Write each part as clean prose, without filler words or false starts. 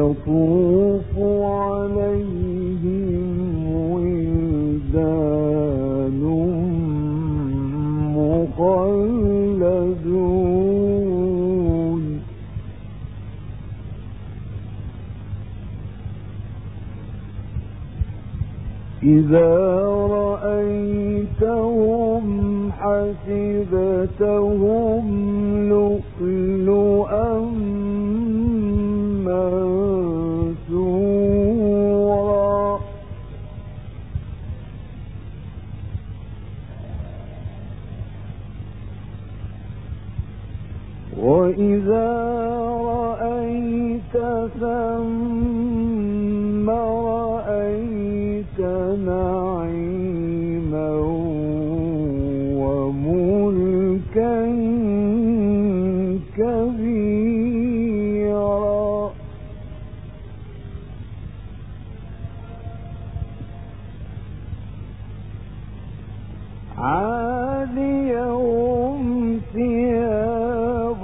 يطوف عليهم ولدان مخلدون إذا رأيتهم حسبتهم لؤلؤا منثورا وإذا رأيت ثم رأيت نعيما وملكا كبيرا عاليهم ثياب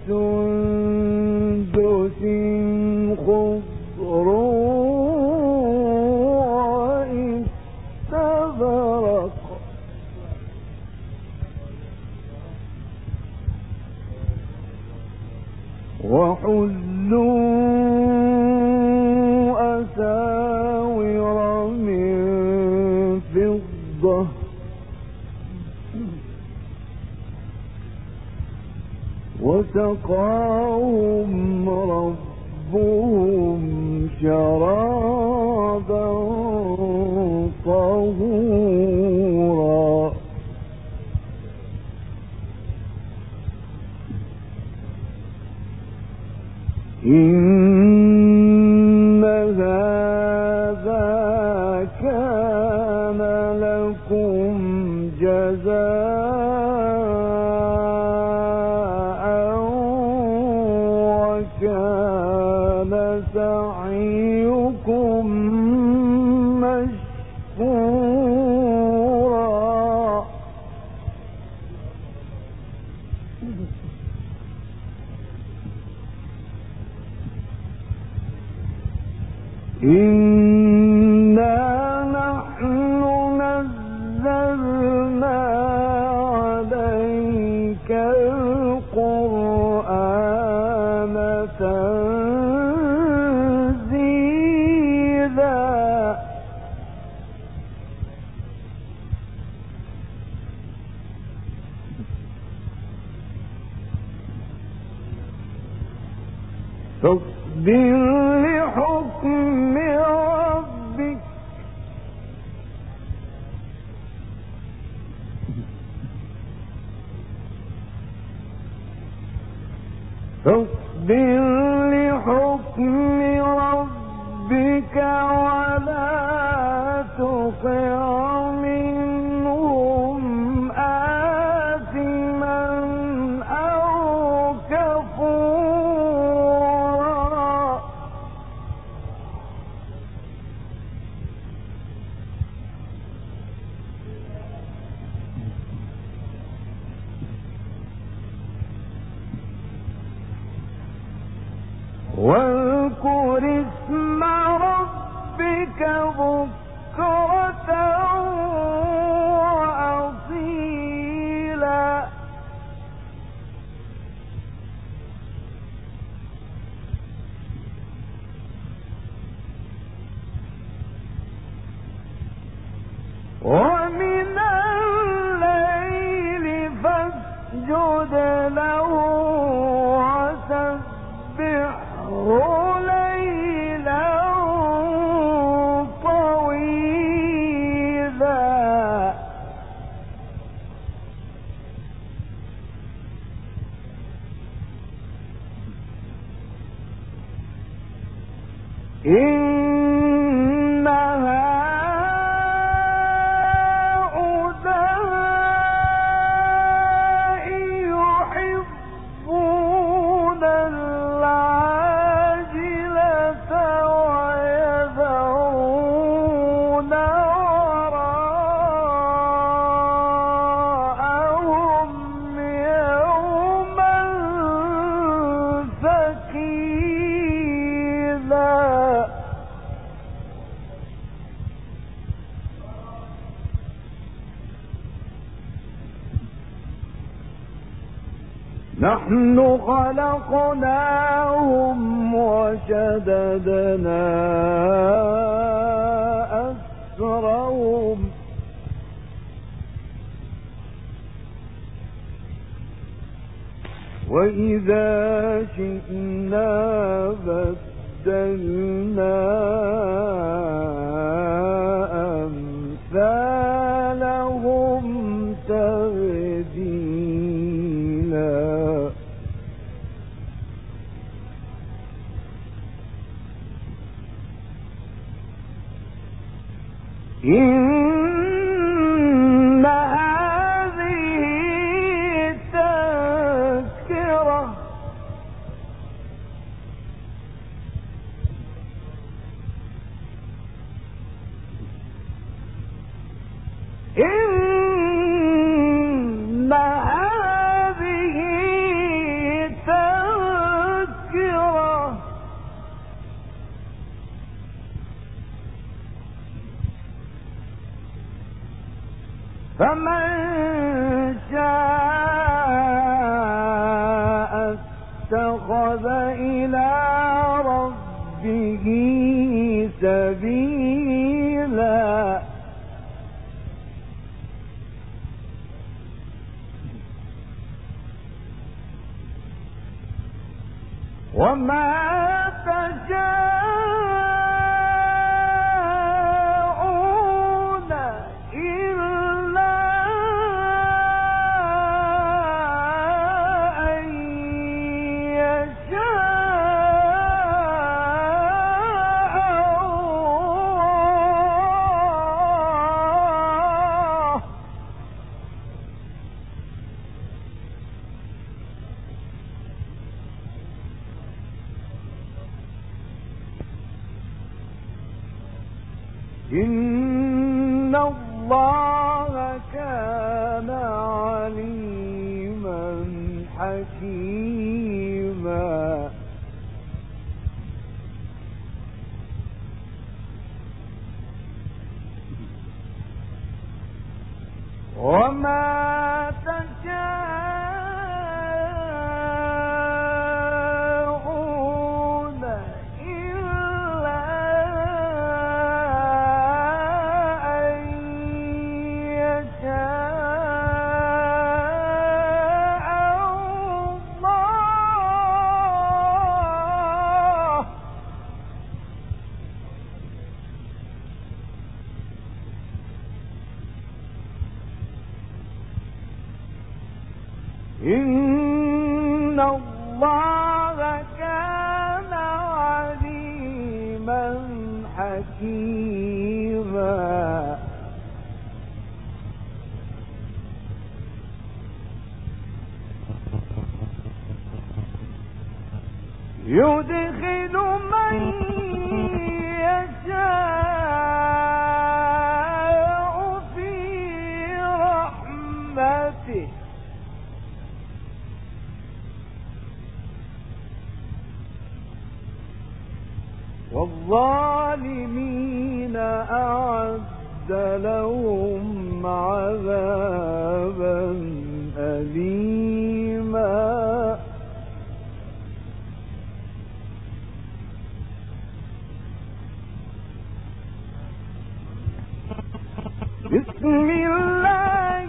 سندس خضر واستبرق وحلوا أساور من فضة وسقاهم ربهم شرابا طهورا إن هذا كان لكم جزاء وكان سعيكم مشكورا إنا نحن نزلنا عليك القرآن تنزيلا فاصبر لحكم ربك فاصبر لحكم ربك ولا تطع منهم آثما أو كفورا واذكر اسم ربك بكرة وأصيلا ومن الليل فاسجد له وسبحه ليلا طويلا إن هؤلاء يحبون العاجلة ويذرون وراءهم يوما ثقيلا نحن خلقناهم وشددنا أسرهم وإذا شئنا بدلنا أمثالهم تبديلا إن هذه تذكرة إن هذه تذكرة فمن شاء اتخذ إلى ربه سبيلا وما تشاءون إلا أن يشاء الله إن الله كان عليما حكيما وما تشاءون إلا أن يشاء الله إن الله كان عليما حكيما يدخل من يشاء في رحمته والظالمين أعد لهم عذابا أليما بسم الله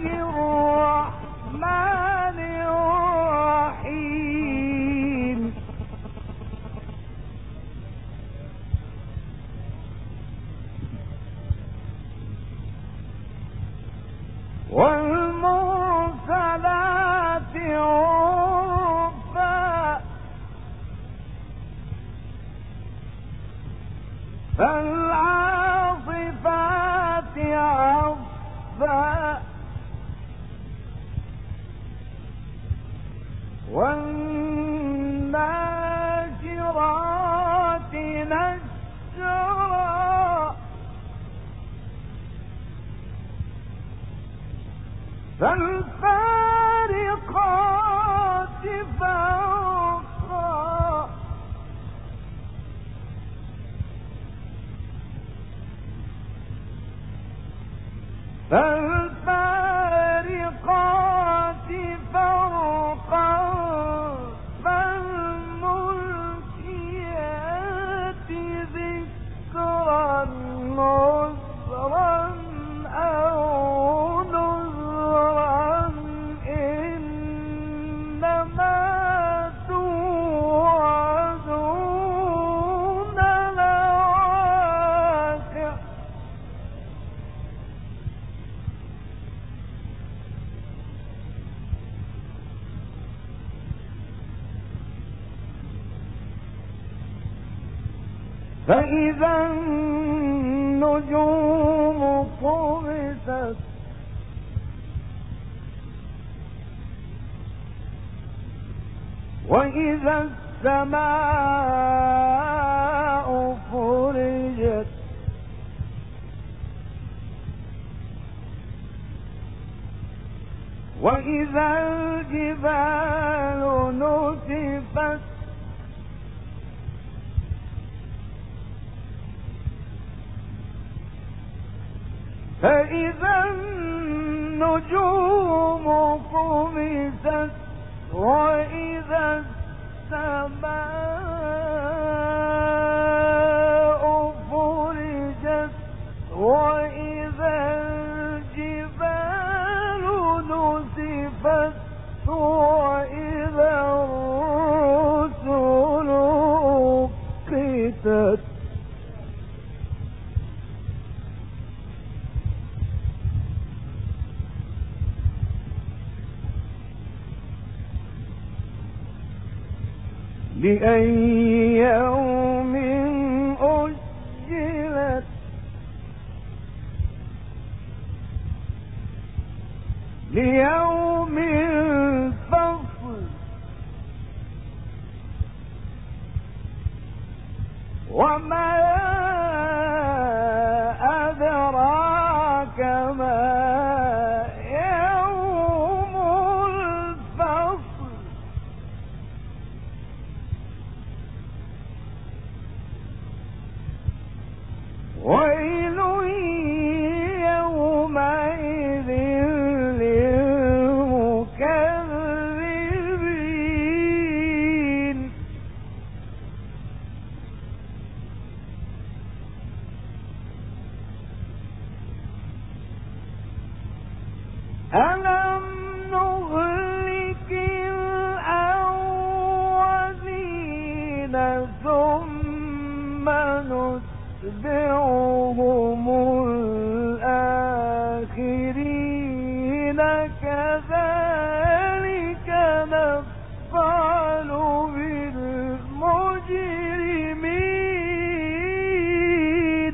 الرحمن الرحيم والمرسلات عرفا فالعاصفات عصفا والناشرات نشرا فالفارقات فرقا فالفارقات فرقا فإذا النجوم طمست وإذا السماء فرجت وإذا الجبال نسفت فإذا النجوم طمست وإذا السماء فرجت وإذا الجبال نسفت وإذا الرسل أقتت لأي يوم أجلت ليوم الفصل وما أدراك ما يوم الفصل ويل يومئذ للمكذبين ألم نهلك الأولين ثم نتبعهم الآخرين كذلك نفعل بالمجرمين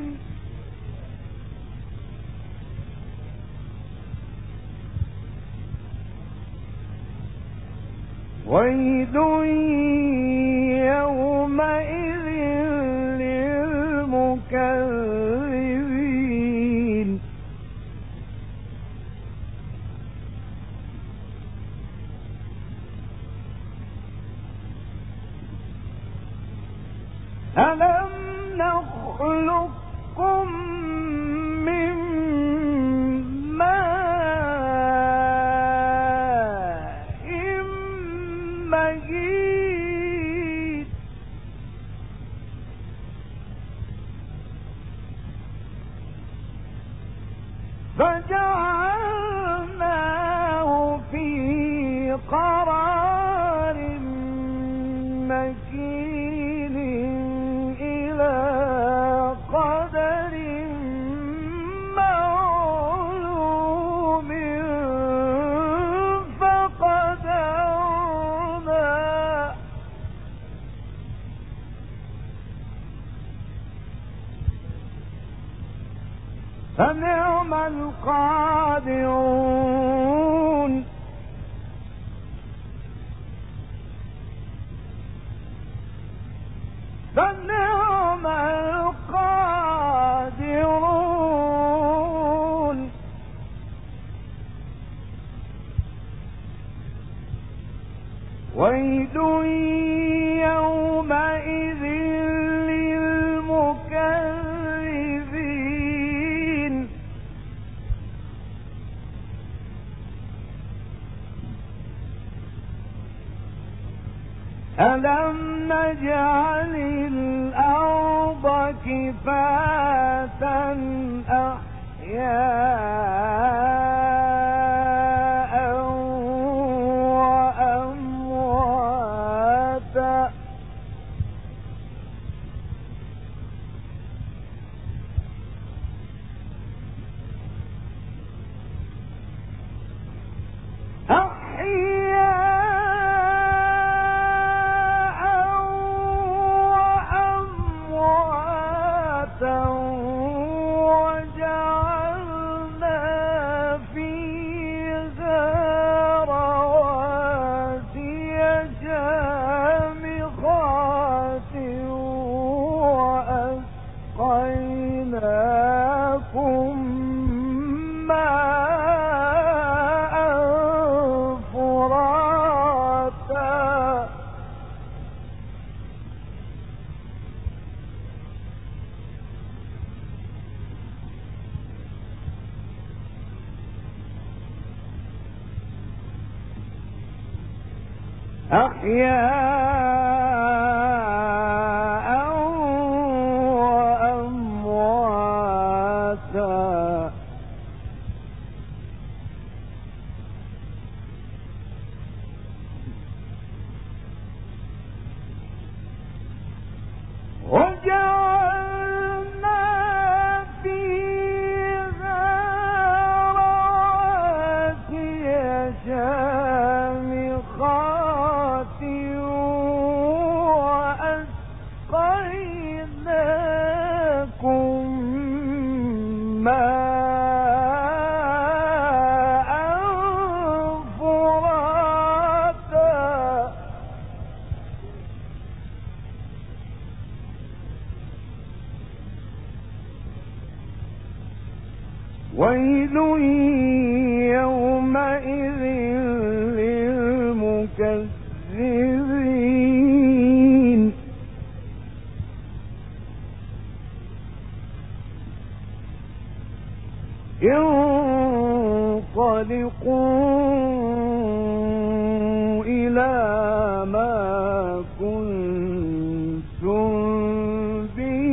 ويل يومئذ للمكذبين ألم نخلقكم من ماء مهين فجعلناه في قرار مكين إلى قدر معلوم فقدرنا فنعم القادرون فنعم القادرون ويل يومئذ للمكذبين ألم نجعل الأرض كفاة أحياء وأمواتا أحياء وأمواتا أحياء وأمواتا وجعلنا فيها رواسي شامخات وأسقيناكم ماء فراتا ويل يومئذ للمكذبين انطلقوا إلى ما كنتم به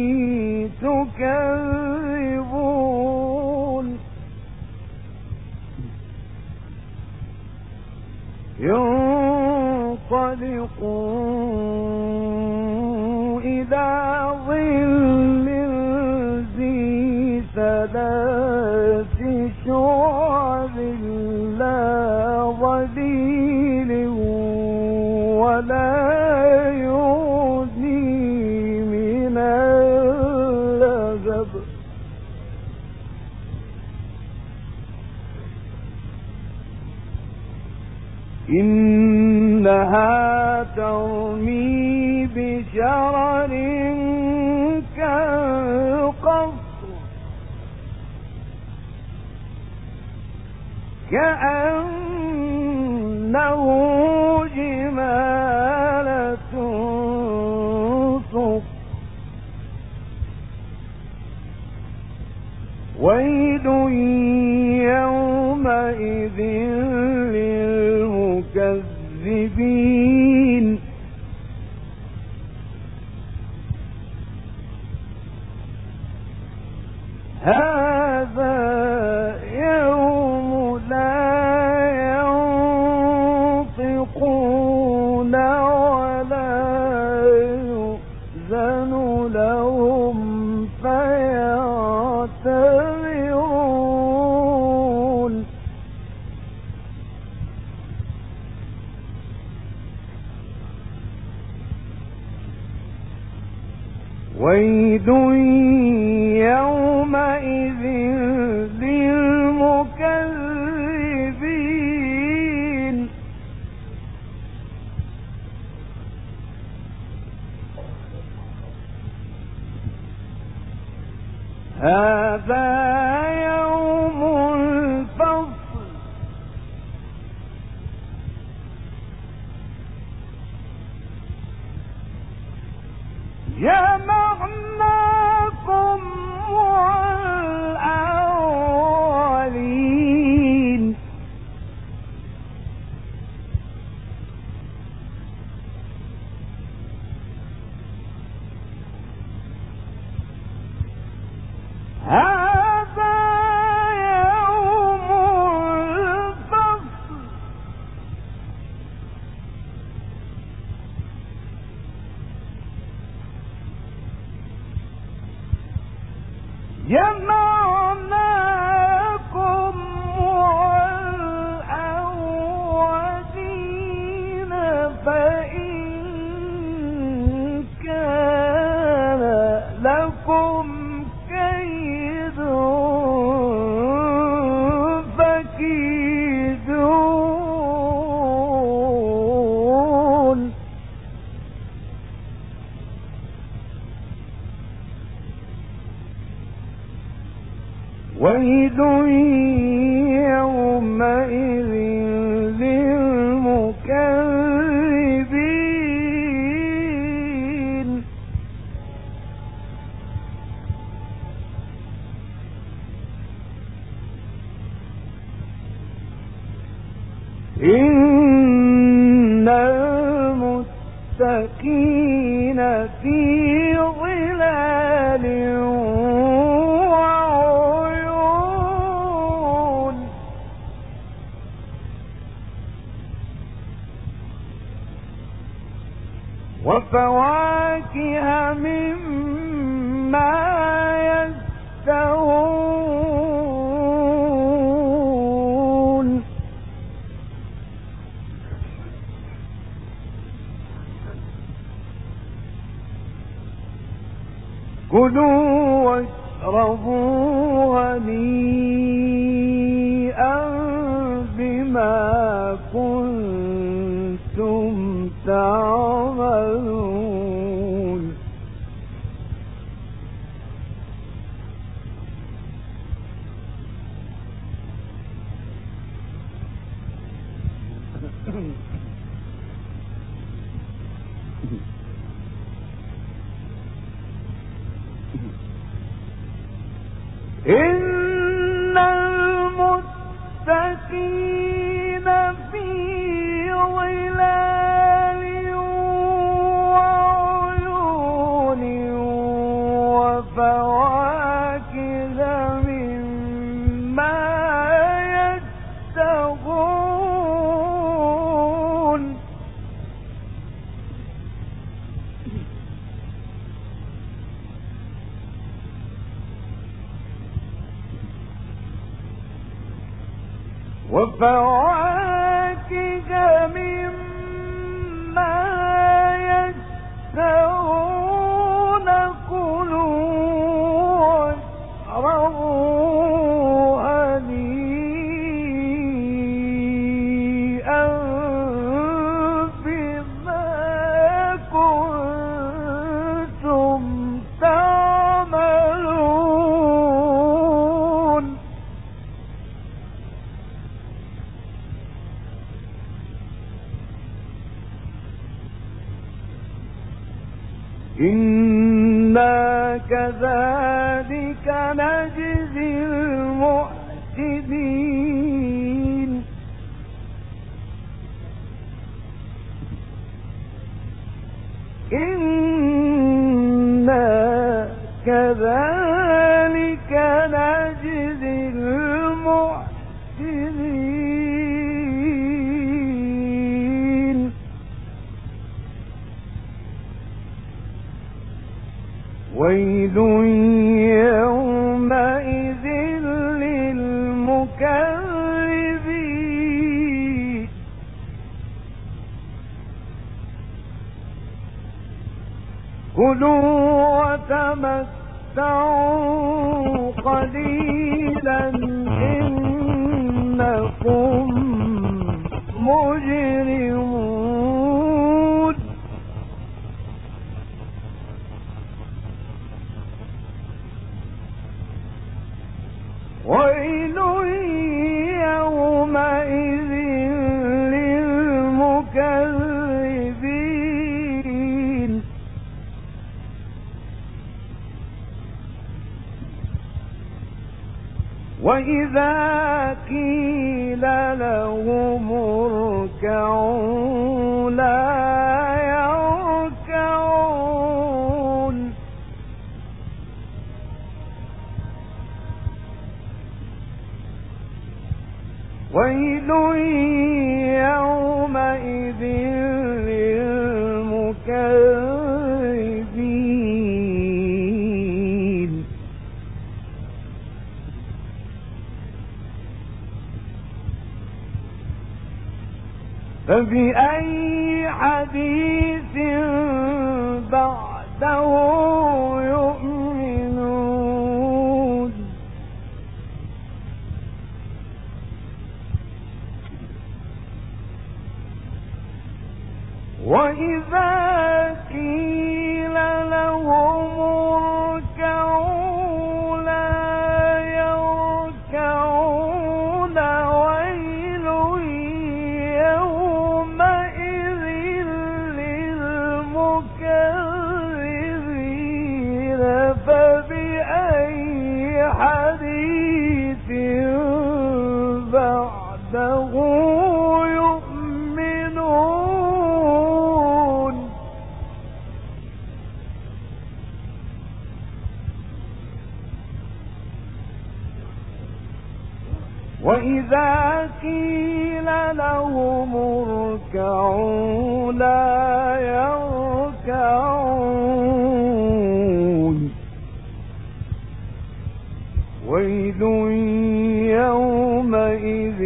تكذبون انطلقوا إلى ظل ذي ثلاث شعب لا ظليل ولا يغني من اللهب إنها ترمي بشرر كالقصر كأنه جمالة صفر ويل يومئذ للمكذبين هذا يوم لا ينطقون ولا يؤذن لهم فيعتذرون ويل يومئذ للمكذبين هذا يوم الفصل جمعناكم والأولين هذا يوم الفصل جمعناكم والأولين فإن كان لكم كيد فكيدون ويل يومئذ للمكذبين إن المتقين في ظلال وعيون وفواكه مما يشتهون كلوا واشربوا هنيئا بما كنتم تعملون إن المتقين في ظلال وعيون وفواكه مما يشتهون وفواكه مما يشتهون كلوا واشربوا هنيئا بما كنتم تعملون إنا كذلك نجزي المحسنين إنا كذلك نجزي المحسنين ويل يومئذ للمكذبين كلوا وتمتعوا قليلا إنكم مجرمون ويل يومئذ للمكذبين وإذا قيل لهم اركعوا لا يركعون ويل يومئذ للمكذبين فبأي حديث بعده يؤمنون وإذا قيل لهم اركعوا لا يركعون ويل يومئذ للمكذبين فبأي حديث بعده يؤمنون وإذا قيل لهم اركعوا لا يركعون ويل يومئذ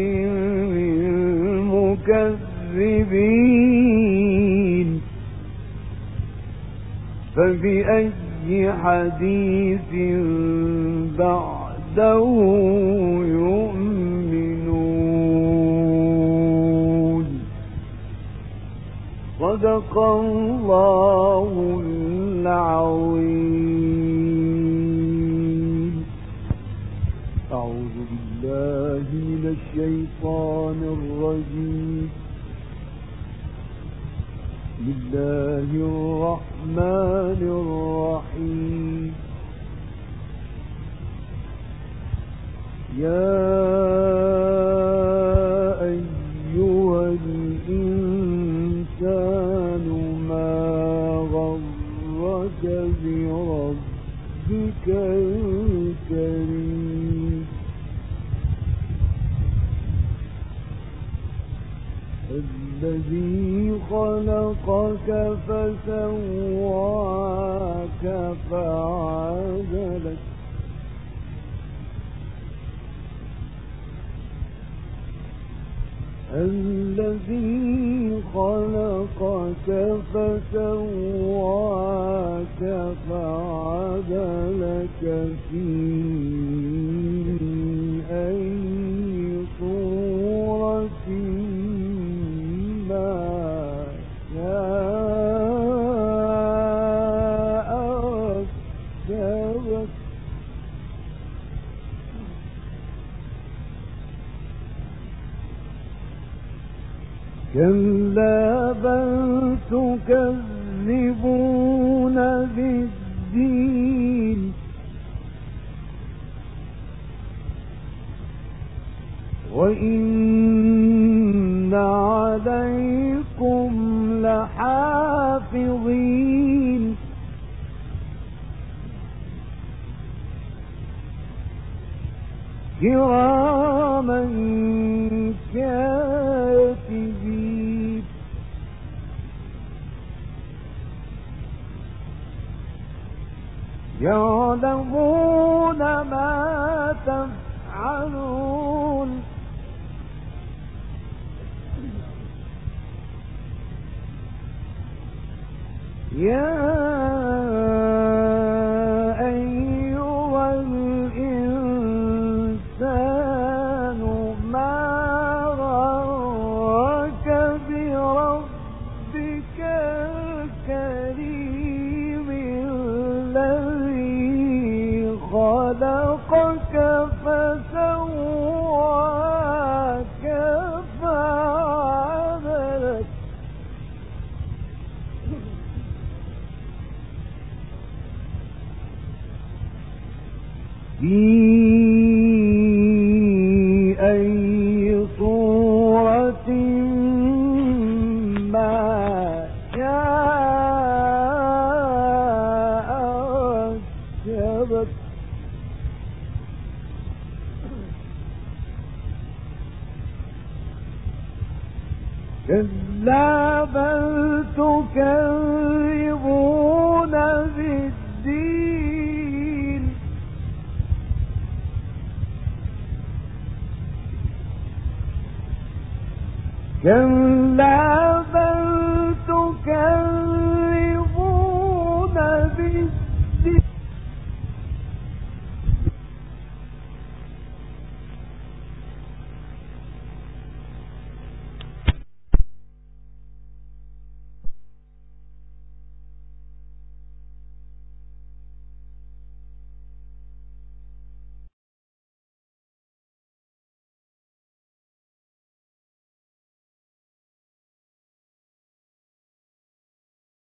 للمكذبين فبأي حديث بعده يؤمنون صدق الله العظيم. أعوذ بالله من الشيطان الرجيم. بسم الله الرحمن الرحيم. يا أيها الإنسان ما غرك بربك الكريم الذي خلقك فسواك فعدلك الذي خلقك فسواك فعدلك في أي صورة ما شاء ركبك كلا بل تكذبون بالدين وإن عليكم لحافظين كراما كاتبين يعلمون ما تفعلون يا أيها الإنسان ما غرك بربك الكريم الذي خلقك فسواك فعدلك في أي صورة ما شاء ركبك كلا بل تكذبون بالدين كلا بل